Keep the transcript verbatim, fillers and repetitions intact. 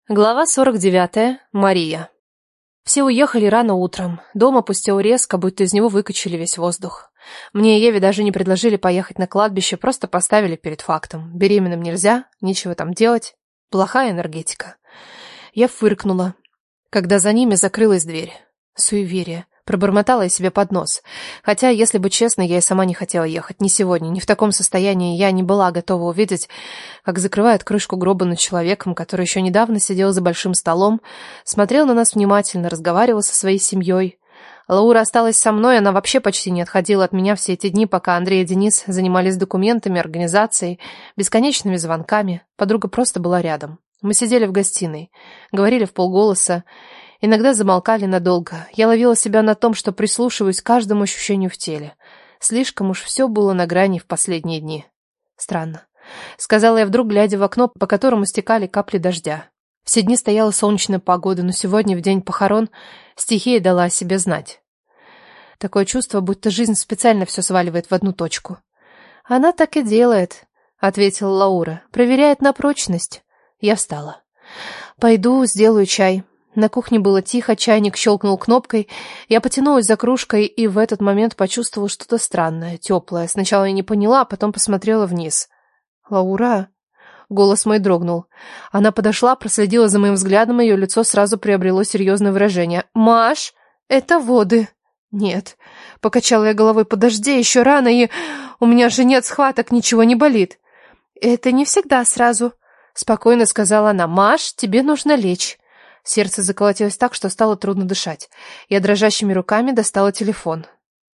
Глава сорок девятая. Мария. Все уехали рано утром. Дом опустел резко, будто из него выкачали весь воздух. Мне и Еве даже не предложили поехать на кладбище, просто поставили перед фактом. Беременным нельзя, нечего там делать. Плохая энергетика. Я фыркнула, когда за ними закрылась дверь. Суеверие. Пробормотала я себе под нос. Хотя, если быть честной, я и сама не хотела ехать. Ни сегодня, ни в таком состоянии я не была готова увидеть, как закрывают крышку гроба над человеком, который еще недавно сидел за большим столом, смотрел на нас внимательно, разговаривал со своей семьей. Лаура осталась со мной, она вообще почти не отходила от меня все эти дни, пока Андрей и Денис занимались документами, организацией, бесконечными звонками. Подруга просто была рядом. Мы сидели в гостиной, говорили вполголоса, иногда замолкали надолго. Я ловила себя на том, что прислушиваюсь к каждому ощущению в теле. Слишком уж все было на грани в последние дни. Странно. Сказала я вдруг, глядя в окно, по которому стекали капли дождя. Все дни стояла солнечная погода, но сегодня, в день похорон, стихия дала о себе знать. Такое чувство, будто жизнь специально все сваливает в одну точку. «Она так и делает», — ответила Лаура. «Проверяет на прочность». Я встала. «Пойду сделаю чай». На кухне было тихо, чайник щелкнул кнопкой. Я потянулась за кружкой и в этот момент почувствовала что-то странное, теплое. Сначала я не поняла, а потом посмотрела вниз. «Лаура?» Голос мой дрогнул. Она подошла, проследила за моим взглядом, ее лицо сразу приобрело серьезное выражение. «Маш, это воды». «Нет». Покачала я головой. «Подожди, еще рано, и у меня же нет схваток, ничего не болит». «Это не всегда сразу», — спокойно сказала она. «Маш, тебе нужно лечь». Сердце заколотилось так, что стало трудно дышать. Я дрожащими руками достала телефон.